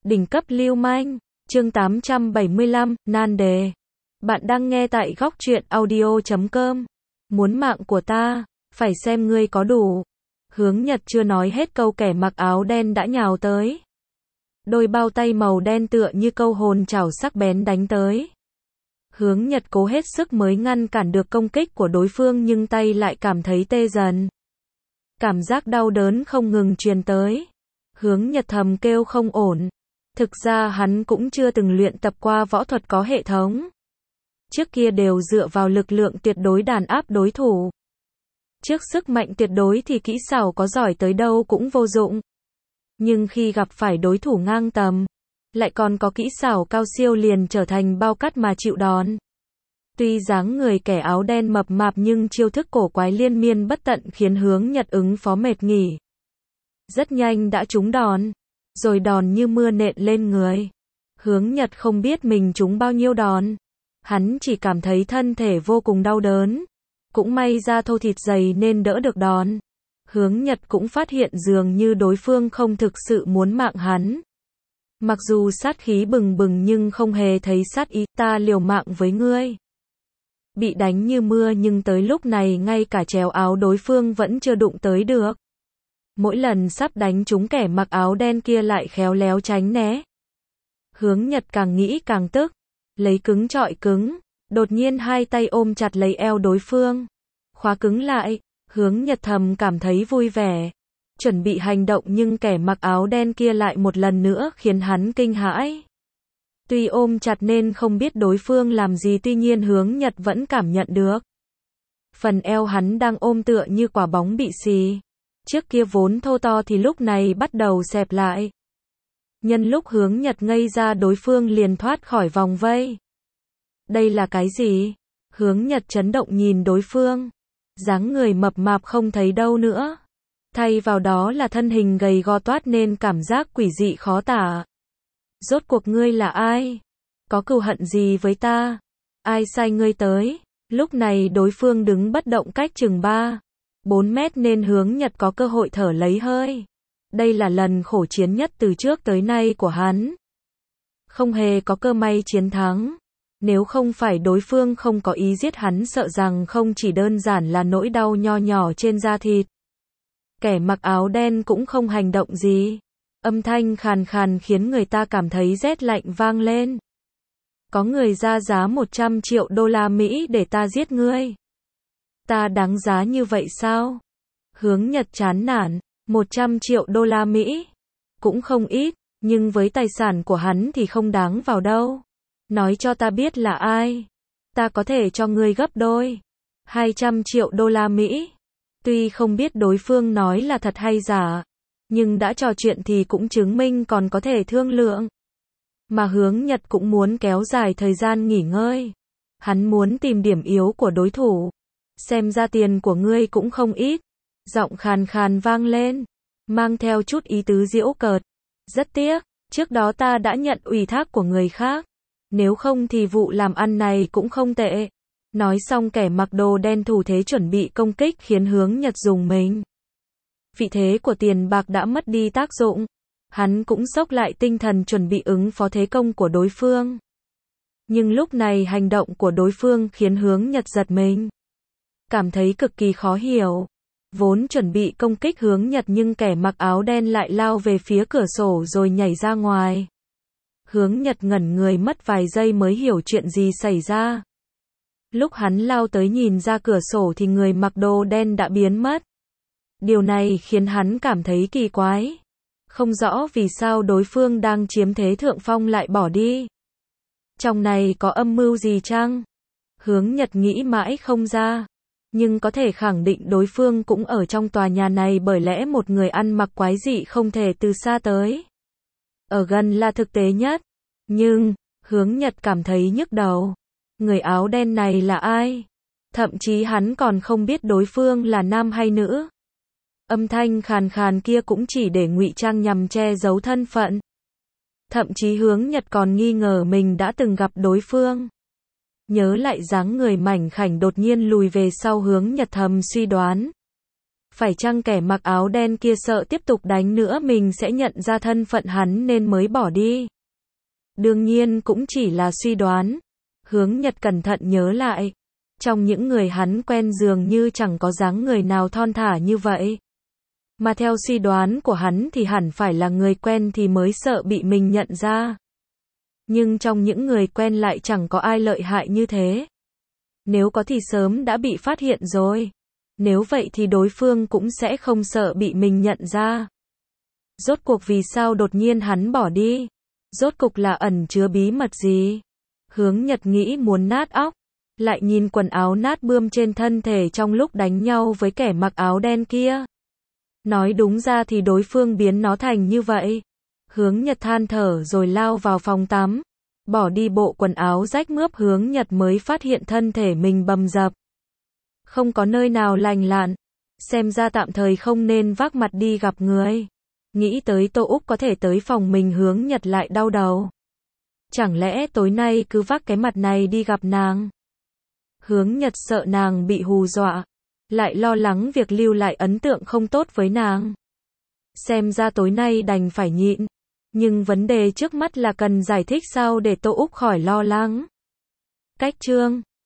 Đỉnh cấp lưu manh, chương 875, nan đề. Bạn đang nghe tại góc truyện audio.com. Muốn mạng của ta, phải xem ngươi có đủ. Hướng Nhật chưa nói hết câu kẻ mặc áo đen đã nhào tới. Đôi bao tay màu đen tựa như câu hồn chảo sắc bén đánh tới. Hướng Nhật cố hết sức mới ngăn cản được công kích của đối phương nhưng tay lại cảm thấy tê dần. Cảm giác đau đớn không ngừng truyền tới. Hướng Nhật thầm kêu không ổn. Thực ra hắn cũng chưa từng luyện tập qua võ thuật có hệ thống. Trước kia đều dựa vào lực lượng tuyệt đối đàn áp đối thủ. Trước sức mạnh tuyệt đối thì kỹ xảo có giỏi tới đâu cũng vô dụng. Nhưng khi gặp phải đối thủ ngang tầm, lại còn có kỹ xảo cao siêu liền trở thành bao cát mà chịu đòn. Tuy dáng người kẻ áo đen mập mạp nhưng chiêu thức cổ quái liên miên bất tận khiến Hướng Nhật ứng phó mệt nghỉ. Rất nhanh đã trúng đòn, rồi đòn như mưa nện lên người. Hướng Nhật không biết mình trúng bao nhiêu đòn. Hắn chỉ cảm thấy thân thể vô cùng đau đớn. Cũng may da thô thịt dày nên đỡ được đòn. Hướng Nhật cũng phát hiện dường như đối phương không thực sự muốn mạng hắn. Mặc dù sát khí bừng bừng nhưng không hề thấy sát ý, ta liều mạng với ngươi. Bị đánh như mưa nhưng tới lúc này ngay cả chéo áo đối phương vẫn chưa đụng tới được. Mỗi lần sắp đánh trúng kẻ mặc áo đen kia lại khéo léo tránh né. Hướng Nhật càng nghĩ càng tức, lấy cứng trọi cứng, đột nhiên hai tay ôm chặt lấy eo đối phương, khóa cứng lại. Hướng Nhật thầm cảm thấy vui vẻ, chuẩn bị hành động nhưng kẻ mặc áo đen kia lại một lần nữa khiến hắn kinh hãi. Tuy ôm chặt nên không biết đối phương làm gì tuy nhiên Hướng Nhật vẫn cảm nhận được. Phần eo hắn đang ôm tựa như quả bóng bị xì. Trước kia vốn thô to thì lúc này bắt đầu xẹp lại. Nhân lúc Hướng Nhật ngây ra đối phương liền thoát khỏi vòng vây. Đây là cái gì? Hướng Nhật chấn động nhìn đối phương. Dáng người mập mạp không thấy đâu nữa. Thay vào đó là thân hình gầy gò toát nên cảm giác quỷ dị khó tả. Rốt cuộc ngươi là ai? Có cừu hận gì với ta? Ai sai ngươi tới? Lúc này đối phương đứng bất động cách chừng 3-4 mét nên Hướng Nhật có cơ hội thở lấy hơi. Đây là lần khổ chiến nhất từ trước tới nay của hắn. Không hề có cơ may chiến thắng. Nếu không phải đối phương không có ý giết hắn sợ rằng không chỉ đơn giản là nỗi đau nho nhỏ trên da thịt. Kẻ mặc áo đen cũng không hành động gì. Âm thanh khàn khàn khiến người ta cảm thấy rét lạnh vang lên. Có người ra giá 100 triệu đô la Mỹ để ta giết ngươi. Ta đáng giá như vậy sao? Hướng Nhật chán nản, 100 triệu đô la Mỹ. Cũng không ít, nhưng với tài sản của hắn thì không đáng vào đâu. Nói cho ta biết là ai. Ta có thể cho ngươi gấp đôi. 200 triệu đô la Mỹ. Tuy không biết đối phương nói là thật hay giả, nhưng đã trò chuyện thì cũng chứng minh còn có thể thương lượng. Mà Hướng Nhật cũng muốn kéo dài thời gian nghỉ ngơi. Hắn muốn tìm điểm yếu của đối thủ. Xem ra tiền của ngươi cũng không ít. Giọng khàn khàn vang lên, mang theo chút ý tứ giễu cợt. Rất tiếc, trước đó ta đã nhận ủy thác của người khác. Nếu không thì vụ làm ăn này cũng không tệ. Nói xong kẻ mặc đồ đen thủ thế chuẩn bị công kích khiến Hướng Nhật rùng mình. Vị thế của tiền bạc đã mất đi tác dụng. Hắn cũng xốc lại tinh thần chuẩn bị ứng phó thế công của đối phương. Nhưng lúc này hành động của đối phương khiến Hướng Nhật giật mình. Cảm thấy cực kỳ khó hiểu. Vốn chuẩn bị công kích Hướng Nhật nhưng kẻ mặc áo đen lại lao về phía cửa sổ rồi nhảy ra ngoài. Hướng Nhật ngẩn người mất vài giây mới hiểu chuyện gì xảy ra. Lúc hắn lao tới nhìn ra cửa sổ thì người mặc đồ đen đã biến mất. Điều này khiến hắn cảm thấy kỳ quái. Không rõ vì sao đối phương đang chiếm thế thượng phong lại bỏ đi. Trong này có âm mưu gì chăng? Hướng Nhật nghĩ mãi không ra. Nhưng có thể khẳng định đối phương cũng ở trong tòa nhà này bởi lẽ một người ăn mặc quái dị không thể từ xa tới. Ở gần là thực tế nhất. Nhưng, Hướng Nhật cảm thấy nhức đầu. Người áo đen này là ai? Thậm chí hắn còn không biết đối phương là nam hay nữ. Âm thanh khàn khàn kia cũng chỉ để ngụy trang nhằm che giấu thân phận. Thậm chí Hướng Nhật còn nghi ngờ mình đã từng gặp đối phương. Nhớ lại dáng người mảnh khảnh đột nhiên lùi về sau Hướng Nhật thầm suy đoán. Phải chăng kẻ mặc áo đen kia sợ tiếp tục đánh nữa mình sẽ nhận ra thân phận hắn nên mới bỏ đi? Đương nhiên cũng chỉ là suy đoán. Hướng Nhật cẩn thận nhớ lại. Trong những người hắn quen dường như chẳng có dáng người nào thon thả như vậy. Mà theo suy đoán của hắn thì hẳn phải là người quen thì mới sợ bị mình nhận ra. Nhưng trong những người quen lại chẳng có ai lợi hại như thế. Nếu có thì sớm đã bị phát hiện rồi. Nếu vậy thì đối phương cũng sẽ không sợ bị mình nhận ra. Rốt cuộc vì sao đột nhiên hắn bỏ đi? Rốt cục là ẩn chứa bí mật gì? Hướng Nhật nghĩ muốn nát óc. Lại nhìn quần áo nát bươm trên thân thể trong lúc đánh nhau với kẻ mặc áo đen kia. Nói đúng ra thì đối phương biến nó thành như vậy. Hướng Nhật than thở rồi lao vào phòng tắm. Bỏ đi bộ quần áo rách mướp, Hướng Nhật mới phát hiện thân thể mình bầm dập. Không có nơi nào lành lặn. Xem ra tạm thời không nên vác mặt đi gặp người. Nghĩ tới Tô Úc có thể tới phòng mình, Hướng Nhật lại đau đầu. Chẳng lẽ tối nay cứ vác cái mặt này đi gặp nàng? Hướng Nhật sợ nàng bị hù dọa. Lại lo lắng việc lưu lại ấn tượng không tốt với nàng. Xem ra tối nay đành phải nhịn. Nhưng vấn đề trước mắt là cần giải thích sao để Tô Úc khỏi lo lắng. Cách chương